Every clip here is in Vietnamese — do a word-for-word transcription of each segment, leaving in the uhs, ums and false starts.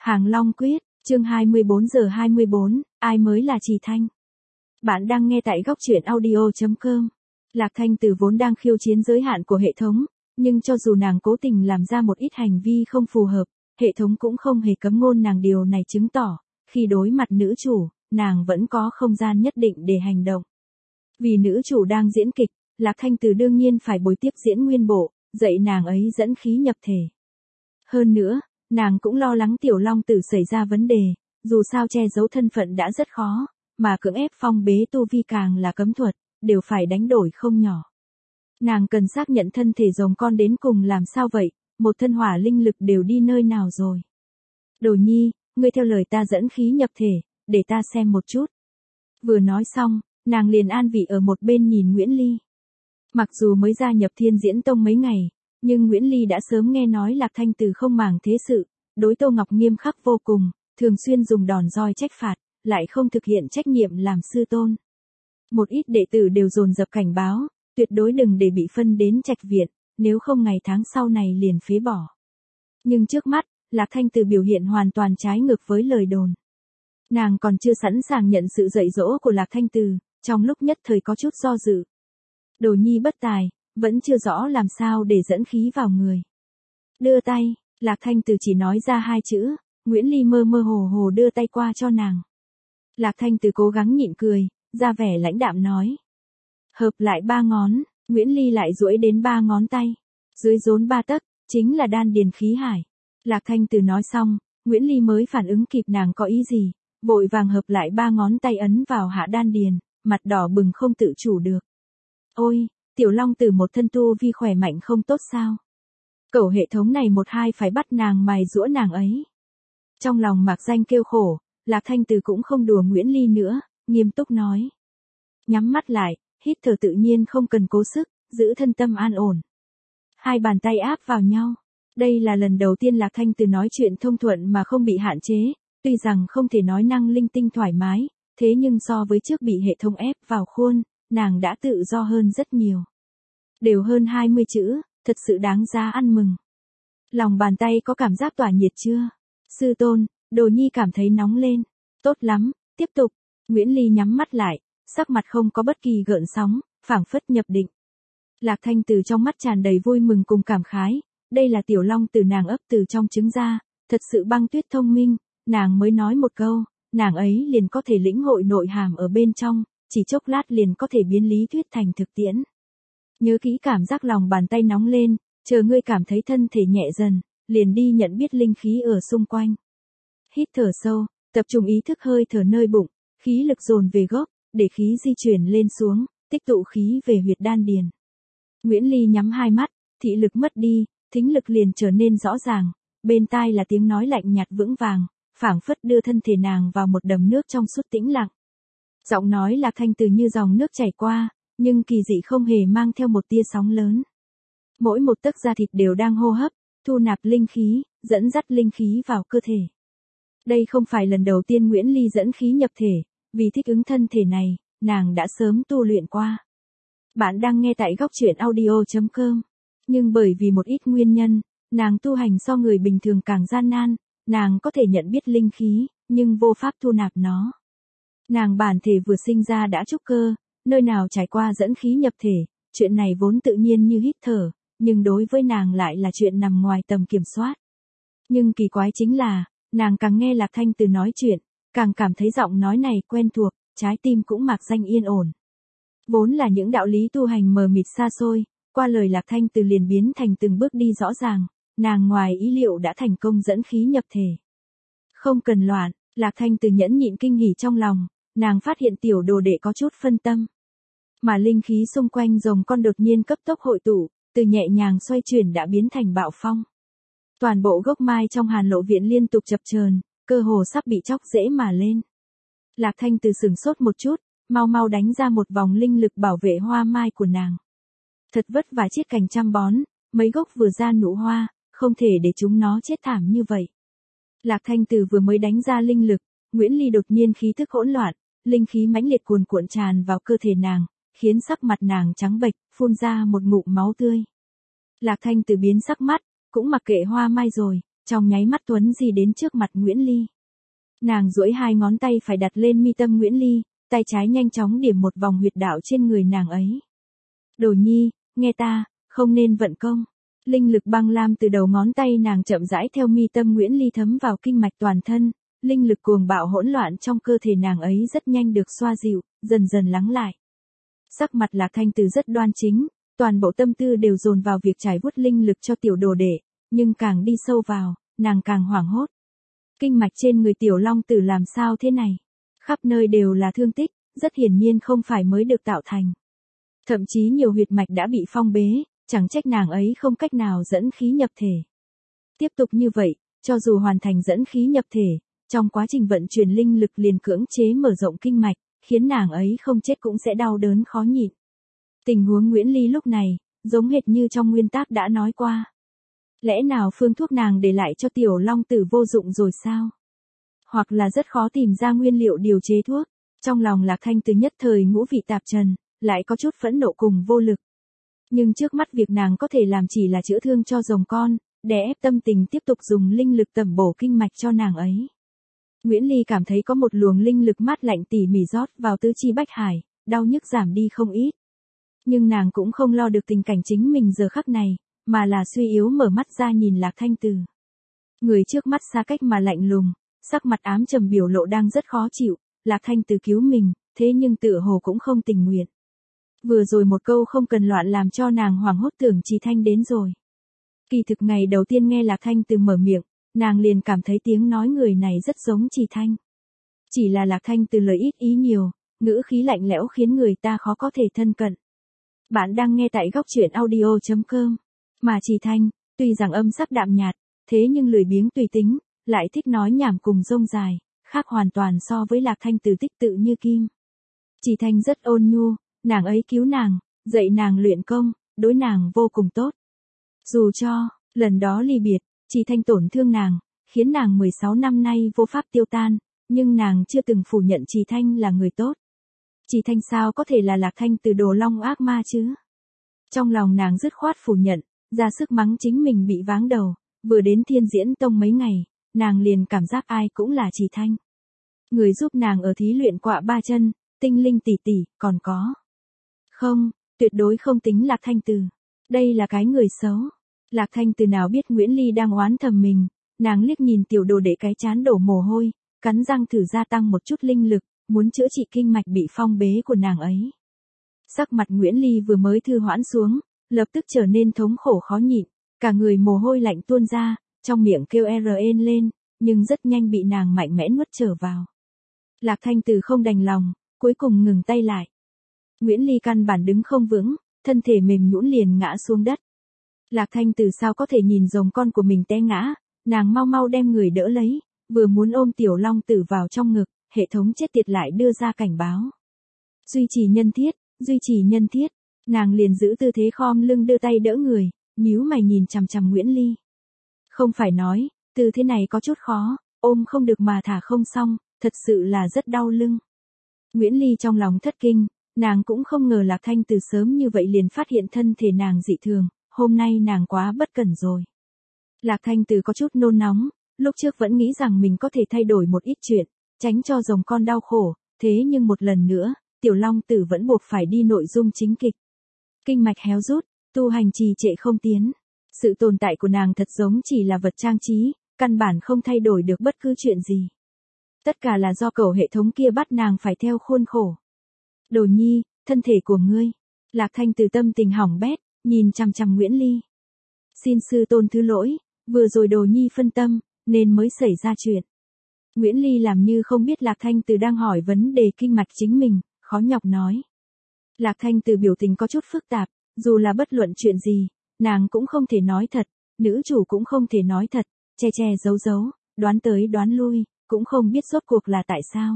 Hàng Long Quyết, chương hai mươi bốn giờ hai mươi bốn, ai mới là Trì Thanh? Bạn đang nghe tại góc truyện audio chấm com. Lạc Thanh Từ vốn đang khiêu chiến giới hạn của hệ thống, nhưng cho dù nàng cố tình làm ra một ít hành vi không phù hợp, hệ thống cũng không hề cấm ngôn nàng, điều này chứng tỏ, khi đối mặt nữ chủ, nàng vẫn có không gian nhất định để hành động. Vì nữ chủ đang diễn kịch, Lạc Thanh Từ đương nhiên phải bồi tiếp diễn nguyên bộ, dạy nàng ấy dẫn khí nhập thể. Hơn nữa, nàng cũng lo lắng Tiểu Long Tử xảy ra vấn đề, dù sao che giấu thân phận đã rất khó, mà cưỡng ép phong bế tu vi càng là cấm thuật, đều phải đánh đổi không nhỏ. Nàng cần xác nhận thân thể rồng con đến cùng làm sao vậy, một thân hỏa linh lực đều đi nơi nào rồi. Đồ Nhi, ngươi theo lời ta dẫn khí nhập thể, để ta xem một chút. Vừa nói xong, nàng liền an vị ở một bên nhìn Nguyễn Ly. Mặc dù mới gia nhập Thiên Diễn Tông mấy ngày, nhưng Nguyễn Ly đã sớm nghe nói Lạc Thanh Từ không màng thế sự, đối Tô Ngọc nghiêm khắc vô cùng, thường xuyên dùng đòn roi trách phạt, lại không thực hiện trách nhiệm làm sư tôn. Một ít đệ tử đều dồn dập cảnh báo, tuyệt đối đừng để bị phân đến Trạch Viện, nếu không ngày tháng sau này liền phế bỏ. Nhưng trước mắt, Lạc Thanh Từ biểu hiện hoàn toàn trái ngược với lời đồn. Nàng còn chưa sẵn sàng nhận sự dạy dỗ của Lạc Thanh Từ, trong lúc nhất thời có chút do dự. Đồ Nhi bất tài, vẫn chưa rõ làm sao để dẫn khí vào người. Đưa tay, Lạc Thanh Từ chỉ nói ra hai chữ, Nguyễn Ly mơ mơ hồ hồ đưa tay qua cho nàng. Lạc Thanh Từ cố gắng nhịn cười, ra vẻ lãnh đạm nói. Hợp lại ba ngón, Nguyễn Ly lại duỗi đến ba ngón tay. Dưới rốn ba tấc, chính là đan điền khí hải. Lạc Thanh Từ nói xong, Nguyễn Ly mới phản ứng kịp nàng có ý gì, vội vàng hợp lại ba ngón tay ấn vào hạ đan điền, mặt đỏ bừng không tự chủ được. Ôi, Tiểu Long Tử một thân tu vi khỏe mạnh không tốt sao? Cẩu hệ thống này một hai phải bắt nàng mài giũa nàng ấy. Trong lòng mạc danh kêu khổ, Lạc Thanh Từ cũng không đùa Nguyễn Ly nữa, nghiêm túc nói. Nhắm mắt lại, hít thở tự nhiên không cần cố sức, giữ thân tâm an ổn. Hai bàn tay áp vào nhau. Đây là lần đầu tiên Lạc Thanh Từ nói chuyện thông thuận mà không bị hạn chế, tuy rằng không thể nói năng linh tinh thoải mái, thế nhưng so với trước bị hệ thống ép vào khuôn, nàng đã tự do hơn rất nhiều. Đều hơn hai mươi chữ, thật sự đáng giá ăn mừng. Lòng bàn tay có cảm giác tỏa nhiệt chưa? Sư tôn, Đồ Nhi cảm thấy nóng lên. Tốt lắm, tiếp tục. Nguyễn Ly nhắm mắt lại, sắc mặt không có bất kỳ gợn sóng, phảng phất nhập định. Lạc Thanh Từ trong mắt tràn đầy vui mừng cùng cảm khái, đây là Tiểu Long Tử nàng ấp từ trong trứng ra, thật sự băng tuyết thông minh, nàng mới nói một câu, nàng ấy liền có thể lĩnh hội nội hàm ở bên trong, chỉ chốc lát liền có thể biến lý thuyết thành thực tiễn. Nhớ kỹ cảm giác lòng bàn tay nóng lên, chờ ngươi cảm thấy thân thể nhẹ dần, liền đi nhận biết linh khí ở xung quanh. Hít thở sâu, tập trung ý thức hơi thở nơi bụng, khí lực dồn về gốc, để khí di chuyển lên xuống, tích tụ khí về huyệt đan điền. Nguyễn Ly nhắm hai mắt, thị lực mất đi, thính lực liền trở nên rõ ràng, bên tai là tiếng nói lạnh nhạt vững vàng, phảng phất đưa thân thể nàng vào một đầm nước trong suốt tĩnh lặng. Giọng nói Lạc Thanh Từ như dòng nước chảy qua, nhưng kỳ dị không hề mang theo một tia sóng lớn. Mỗi một tấc da thịt đều đang hô hấp, thu nạp linh khí, dẫn dắt linh khí vào cơ thể. Đây không phải lần đầu tiên Nguyễn Ly dẫn khí nhập thể, vì thích ứng thân thể này, nàng đã sớm tu luyện qua. Bạn đang nghe tại góc truyện audio chấm com. Nhưng bởi vì một ít nguyên nhân, nàng tu hành so người bình thường càng gian nan, nàng có thể nhận biết linh khí, nhưng vô pháp thu nạp nó. Nàng bản thể vừa sinh ra đã trúc cơ, nơi nào trải qua dẫn khí nhập thể, chuyện này vốn tự nhiên như hít thở, nhưng đối với nàng lại là chuyện nằm ngoài tầm kiểm soát. Nhưng kỳ quái chính là, nàng càng nghe Lạc Thanh Từ nói chuyện, càng cảm thấy giọng nói này quen thuộc, trái tim cũng mạc danh yên ổn. Vốn là những đạo lý tu hành mờ mịt xa xôi, qua lời Lạc Thanh Từ liền biến thành từng bước đi rõ ràng, nàng ngoài ý liệu đã thành công dẫn khí nhập thể. Không cần loạn, Lạc Thanh Từ nhẫn nhịn kinh hỉ trong lòng, nàng phát hiện tiểu đồ đệ có chút phân tâm. Mà linh khí xung quanh rồng con đột nhiên cấp tốc hội tụ, từ nhẹ nhàng xoay chuyển đã biến thành bạo phong. Toàn bộ gốc mai trong Hàn Lộ Viện liên tục chập chờn, cơ hồ sắp bị chóc rễ mà lên. Lạc Thanh Từ sửng sốt một chút, mau mau đánh ra một vòng linh lực bảo vệ hoa mai của nàng. Thật vất vả chiết cành chăm bón, mấy gốc vừa ra nụ hoa, không thể để chúng nó chết thảm như vậy. Lạc Thanh Từ vừa mới đánh ra linh lực, Nguyễn Ly đột nhiên khí thức hỗn loạn, linh khí mãnh liệt cuồn cuộn tràn vào cơ thể nàng, khiến sắc mặt nàng trắng bệch, phun ra một ngụm máu tươi. Lạc Thanh Từ biến sắc mắt, cũng mặc kệ hoa mai rồi, trong nháy mắt tuấn di đến trước mặt Nguyễn Ly. Nàng duỗi hai ngón tay phải đặt lên mi tâm Nguyễn Ly, tay trái nhanh chóng điểm một vòng huyệt đạo trên người nàng ấy. Đồ nhi, nghe ta, không nên vận công. Linh lực băng lam từ đầu ngón tay nàng chậm rãi theo mi tâm Nguyễn Ly thấm vào kinh mạch toàn thân, linh lực cuồng bạo hỗn loạn trong cơ thể nàng ấy rất nhanh được xoa dịu, dần dần lắng lại. Sắc mặt Lạc Thanh Từ rất đoan chính, toàn bộ tâm tư đều dồn vào việc trải vuốt linh lực cho tiểu đồ đệ, nhưng càng đi sâu vào, nàng càng hoảng hốt. Kinh mạch trên người tiểu long tử làm sao thế này? Khắp nơi đều là thương tích, rất hiển nhiên không phải mới được tạo thành. Thậm chí nhiều huyệt mạch đã bị phong bế, chẳng trách nàng ấy không cách nào dẫn khí nhập thể. Tiếp tục như vậy, cho dù hoàn thành dẫn khí nhập thể, trong quá trình vận chuyển linh lực liền cưỡng chế mở rộng kinh mạch, khiến nàng ấy không chết cũng sẽ đau đớn khó nhịn. Tình huống Nguyễn Ly lúc này, giống hệt như trong nguyên tắc đã nói qua. Lẽ nào phương thuốc nàng để lại cho tiểu long tử vô dụng rồi sao? Hoặc là rất khó tìm ra nguyên liệu điều chế thuốc. Trong lòng Lạc Thanh Từ nhất thời ngũ vị tạp trần, lại có chút phẫn nộ cùng vô lực. Nhưng trước mắt việc nàng có thể làm chỉ là chữa thương cho rồng con, để ép tâm tình tiếp tục dùng linh lực tẩm bổ kinh mạch cho nàng ấy. Nguyễn Ly cảm thấy có một luồng linh lực mát lạnh tỉ mỉ rót vào tứ chi bách hải, đau nhức giảm đi không ít. Nhưng nàng cũng không lo được tình cảnh chính mình giờ khắc này, mà là suy yếu mở mắt ra nhìn Lạc Thanh Từ. Người trước mắt xa cách mà lạnh lùng, sắc mặt ám trầm biểu lộ đang rất khó chịu, Lạc Thanh Từ cứu mình, thế nhưng tựa hồ cũng không tình nguyện. Vừa rồi một câu không cần loạn làm cho nàng hoảng hốt tưởng Trì Thanh đến rồi. Kỳ thực ngày đầu tiên nghe Lạc Thanh Từ mở miệng, nàng liền cảm thấy tiếng nói người này rất giống Trì Thanh. Chỉ là Lạc Thanh Từ lời ít ý nhiều, ngữ khí lạnh lẽo khiến người ta khó có thể thân cận. Bạn đang nghe tại góc truyện audio chấm com. Mà Trì Thanh, tuy rằng âm sắc đạm nhạt, thế nhưng lười biếng tùy tính, lại thích nói nhảm cùng rông dài, khác hoàn toàn so với Lạc Thanh Từ tích tự như kim. Trì Thanh rất ôn nhu, nàng ấy cứu nàng, dạy nàng luyện công, đối nàng vô cùng tốt. Dù cho, lần đó ly biệt, Trì Thanh tổn thương nàng, khiến nàng mười sáu năm nay vô pháp tiêu tan, nhưng nàng chưa từng phủ nhận Trì Thanh là người tốt. Trì Thanh sao có thể là Lạc Thanh Từ đồ long ác ma chứ? Trong lòng nàng dứt khoát phủ nhận, ra sức mắng chính mình bị váng đầu, vừa đến Thiên Diễn Tông mấy ngày, nàng liền cảm giác ai cũng là Trì Thanh. Người giúp nàng ở thí luyện quạ ba chân, tinh linh tỷ tỷ, còn có. Không, tuyệt đối không tính Lạc Thanh Từ. Đây là cái người xấu. Lạc Thanh Từ nào biết Nguyễn Ly đang oán thầm mình, nàng liếc nhìn tiểu đồ đệ cái chán đổ mồ hôi, cắn răng thử gia tăng một chút linh lực, muốn chữa trị kinh mạch bị phong bế của nàng ấy. Sắc mặt Nguyễn Ly vừa mới thư hoãn xuống, lập tức trở nên thống khổ khó nhịn, cả người mồ hôi lạnh tuôn ra, trong miệng kêu rên lên, nhưng rất nhanh bị nàng mạnh mẽ nuốt trở vào. Lạc Thanh Từ không đành lòng, cuối cùng ngừng tay lại. Nguyễn Ly căn bản đứng không vững, thân thể mềm nhũn liền ngã xuống đất. Lạc Thanh Từ sao có thể nhìn rồng con của mình té ngã, nàng mau mau đem người đỡ lấy, vừa muốn ôm tiểu long tử vào trong ngực, hệ thống chết tiệt lại đưa ra cảnh báo. Duy trì nhân thiết, duy trì nhân thiết, nàng liền giữ tư thế khom lưng đưa tay đỡ người, nhíu mày nhìn chằm chằm Nguyễn Ly. Không phải nói, tư thế này có chút khó, ôm không được mà thả không xong, thật sự là rất đau lưng. Nguyễn Ly trong lòng thất kinh, nàng cũng không ngờ Lạc Thanh Từ sớm như vậy liền phát hiện thân thể nàng dị thường, hôm nay nàng quá bất cẩn rồi. Lạc Thanh Từ có chút nôn nóng, lúc trước vẫn nghĩ rằng mình có thể thay đổi một ít chuyện, tránh cho rồng con đau khổ, thế nhưng một lần nữa, tiểu long tử vẫn buộc phải đi nội dung chính kịch. Kinh mạch héo rút, tu hành trì trệ không tiến. Sự tồn tại của nàng thật giống chỉ là vật trang trí, căn bản không thay đổi được bất cứ chuyện gì. Tất cả là do cầu hệ thống kia bắt nàng phải theo khuôn khổ. Đồ nhi, thân thể của ngươi. Lạc Thanh Từ tâm tình hỏng bét, nhìn chằm chằm Nguyễn Ly. Xin sư tôn thứ lỗi, vừa rồi đồ nhi phân tâm, nên mới xảy ra chuyện. Nguyễn Ly làm như không biết Lạc Thanh Từ đang hỏi vấn đề kinh mạch chính mình, khó nhọc nói. Lạc Thanh Từ biểu tình có chút phức tạp, dù là bất luận chuyện gì, nàng cũng không thể nói thật, nữ chủ cũng không thể nói thật, che che giấu giấu, đoán tới đoán lui, cũng không biết rốt cuộc là tại sao.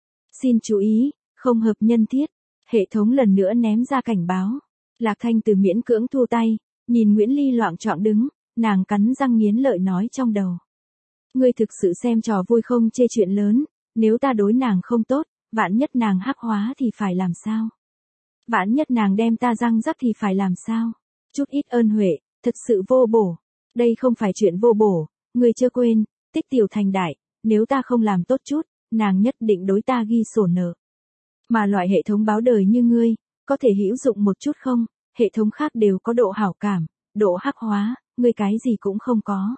Xin chú ý, không hợp nhân thiết, hệ thống lần nữa ném ra cảnh báo. Lạc Thanh Từ miễn cưỡng thu tay, nhìn Nguyễn Ly loạng choạng đứng, nàng cắn răng nghiến lợi nói trong đầu. Ngươi thực sự xem trò vui không chê chuyện lớn, nếu ta đối nàng không tốt, vạn nhất nàng hắc hóa thì phải làm sao? Vạn nhất nàng đem ta răng rắc thì phải làm sao? Chút ít ơn huệ, thật sự vô bổ. Đây không phải chuyện vô bổ, ngươi chưa quên, tích tiểu thành đại, nếu ta không làm tốt chút, nàng nhất định đối ta ghi sổ nợ. Mà loại hệ thống báo đời như ngươi, có thể hữu dụng một chút không? Hệ thống khác đều có độ hảo cảm, độ hắc hóa, ngươi cái gì cũng không có.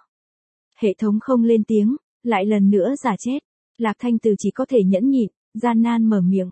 Hệ thống không lên tiếng, lại lần nữa giả chết. Lạc Thanh Từ chỉ có thể nhẫn nhịn, gian nan mở miệng.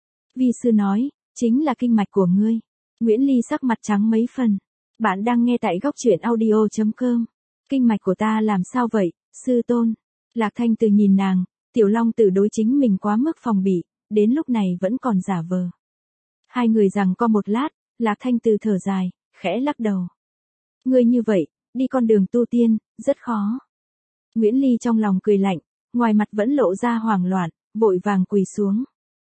Vi sư nói, chính là kinh mạch của ngươi. Nguyễn Ly sắc mặt trắng mấy phần. Bạn đang nghe tại góc truyện audio chấm com. Kinh mạch của ta làm sao vậy, sư tôn? Lạc Thanh Từ nhìn nàng, Tiểu Long Tử đối chính mình quá mức phòng bị, đến lúc này vẫn còn giả vờ. Hai người giằng co một lát, Lạc Thanh Từ thở dài, khẽ lắc đầu. Ngươi như vậy, đi con đường tu tiên, rất khó. Nguyễn Ly trong lòng cười lạnh, ngoài mặt vẫn lộ ra hoảng loạn, vội vàng quỳ xuống.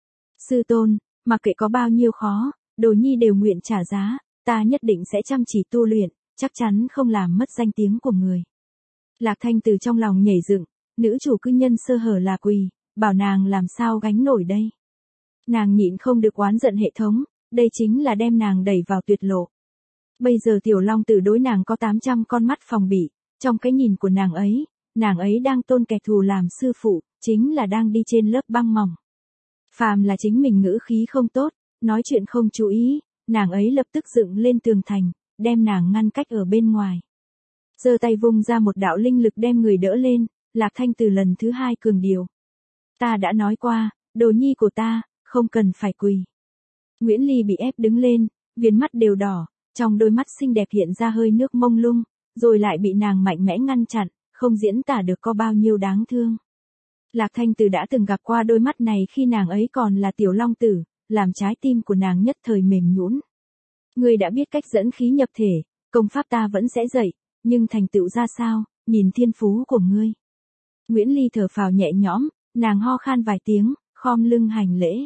Sư tôn, mặc kệ có bao nhiêu khó, đồ nhi đều nguyện trả giá, ta nhất định sẽ chăm chỉ tu luyện, chắc chắn không làm mất danh tiếng của người. Lạc Thanh Từ trong lòng nhảy dựng, nữ chủ cứ nhân sơ hở là quỳ, bảo nàng làm sao gánh nổi đây. Nàng nhịn không được oán giận hệ thống, đây chính là đem nàng đẩy vào tuyệt lộ. Bây giờ Tiểu Long Tử đối nàng có tám trăm con mắt phòng bị, trong cái nhìn của nàng ấy, nàng ấy đang tôn kẻ thù làm sư phụ, chính là đang đi trên lớp băng mỏng. Phàm là chính mình ngữ khí không tốt, nói chuyện không chú ý, nàng ấy lập tức dựng lên tường thành, đem nàng ngăn cách ở bên ngoài. Giơ tay vung ra một đạo linh lực đem người đỡ lên, Lạc Thanh Từ lần thứ hai cường điều. Ta đã nói qua, đồ nhi của ta, không cần phải quỳ. Nguyễn Ly bị ép đứng lên, viền mắt đều đỏ, trong đôi mắt xinh đẹp hiện ra hơi nước mông lung, rồi lại bị nàng mạnh mẽ ngăn chặn, không diễn tả được có bao nhiêu đáng thương. Lạc Thanh Từ đã từng gặp qua đôi mắt này khi nàng ấy còn là Tiểu Long Tử, làm trái tim của nàng nhất thời mềm nhũn. Ngươi đã biết cách dẫn khí nhập thể, công pháp ta vẫn sẽ dạy, nhưng thành tựu ra sao, nhìn thiên phú của ngươi. Nguyễn Ly thở phào nhẹ nhõm, nàng ho khan vài tiếng, khom lưng hành lễ.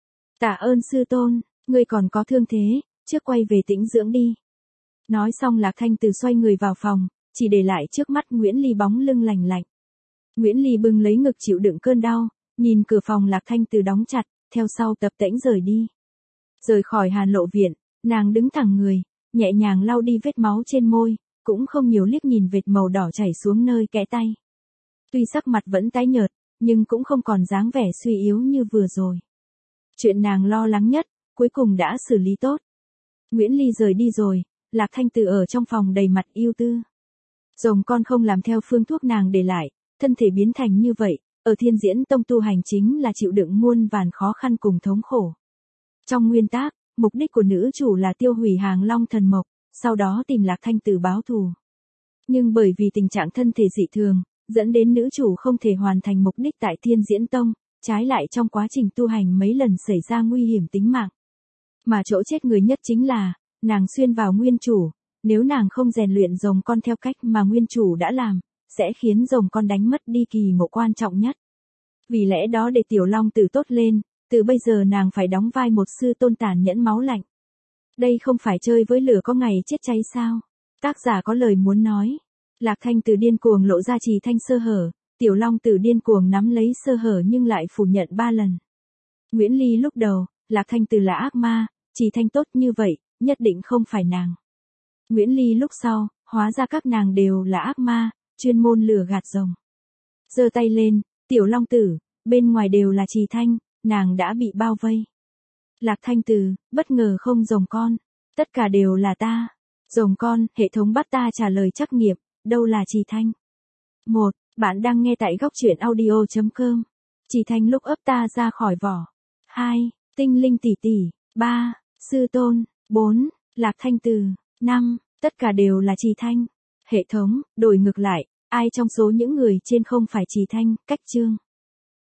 Tạ ơn sư tôn, ngươi còn có thương thế, trước quay về tĩnh dưỡng đi. Nói xong Lạc Thanh Từ xoay người vào phòng, chỉ để lại trước mắt Nguyễn Ly bóng lưng lành lạnh. Nguyễn Ly bưng lấy ngực chịu đựng cơn đau, nhìn cửa phòng Lạc Thanh Từ đóng chặt, theo sau tập tễnh rời đi. Rời khỏi Hàn Lộ viện, nàng đứng thẳng người, nhẹ nhàng lau đi vết máu trên môi, cũng không nhiều liếc nhìn vệt màu đỏ chảy xuống nơi kẽ tay. Tuy sắc mặt vẫn tái nhợt, nhưng cũng không còn dáng vẻ suy yếu như vừa rồi. Chuyện nàng lo lắng nhất, cuối cùng đã xử lý tốt. Nguyễn Ly rời đi rồi, Lạc Thanh Từ ở trong phòng đầy mặt ưu tư. Rồng con không làm theo phương thuốc nàng để lại, thân thể biến thành như vậy, ở Thiên Diễn Tông tu hành chính là chịu đựng muôn vàn khó khăn cùng thống khổ. Trong nguyên tắc, mục đích của nữ chủ là tiêu hủy Hàng Long thần mộc, sau đó tìm Lạc Thanh Từ báo thù. Nhưng bởi vì tình trạng thân thể dị thường, dẫn đến nữ chủ không thể hoàn thành mục đích tại Thiên Diễn Tông, trái lại trong quá trình tu hành mấy lần xảy ra nguy hiểm tính mạng. Mà chỗ chết người nhất chính là, nàng xuyên vào nguyên chủ, nếu nàng không rèn luyện rồng con theo cách mà nguyên chủ đã làm, sẽ khiến rồng con đánh mất đi kỳ ngộ quan trọng nhất. Vì lẽ đó để Tiểu Long Tử tốt lên, từ bây giờ nàng phải đóng vai một sư tôn tàn nhẫn máu lạnh. Đây không phải chơi với lửa có ngày chết cháy sao? Tác giả có lời muốn nói. Lạc Thanh Từ điên cuồng lộ ra Trì Thanh sơ hở, Tiểu Long Tử điên cuồng nắm lấy sơ hở nhưng lại phủ nhận ba lần. Nguyễn Ly lúc đầu, Lạc Thanh Từ là ác ma, Trì Thanh tốt như vậy, nhất định không phải nàng. Nguyễn Ly lúc sau, hóa ra các nàng đều là ác ma, chuyên môn lừa gạt rồng. Giơ tay lên, Tiểu Long Tử, bên ngoài đều là Trì Thanh, nàng đã bị bao vây. Lạc Thanh Từ, bất ngờ không rồng con, tất cả đều là ta. Rồng con, hệ thống bắt ta trả lời trắc nghiệm, đâu là Trì Thanh. một. Bạn đang nghe tại góc truyện audio chấm com. Trì Thanh lúc ấp ta ra khỏi vỏ. hai. Tinh linh tỷ tỷ. ba. Sư tôn. bốn. Lạc Thanh Từ. năm. Tất cả đều là Trì Thanh. Hệ thống, đổi ngược lại, ai trong số những người trên không phải Trì Thanh, cách chương.